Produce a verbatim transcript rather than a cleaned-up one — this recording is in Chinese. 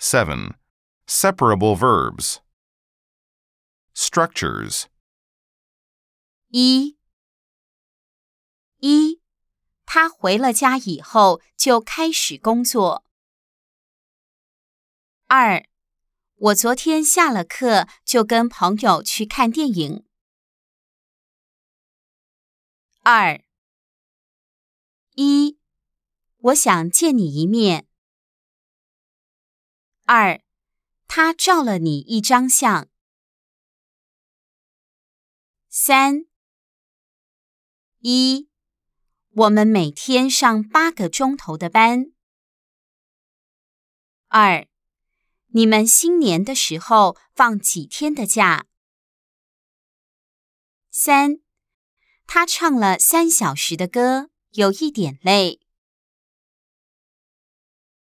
seven. Separable verbs. Structures. 一一他回了家以后就开始工作。二我昨天下了课就跟朋友去看电影。二一我想见你一面。二他照了你一张相。三一我们每天上八个钟头的班。二你们新年的时候放几天的假？三他唱了三小时的歌，有一点累。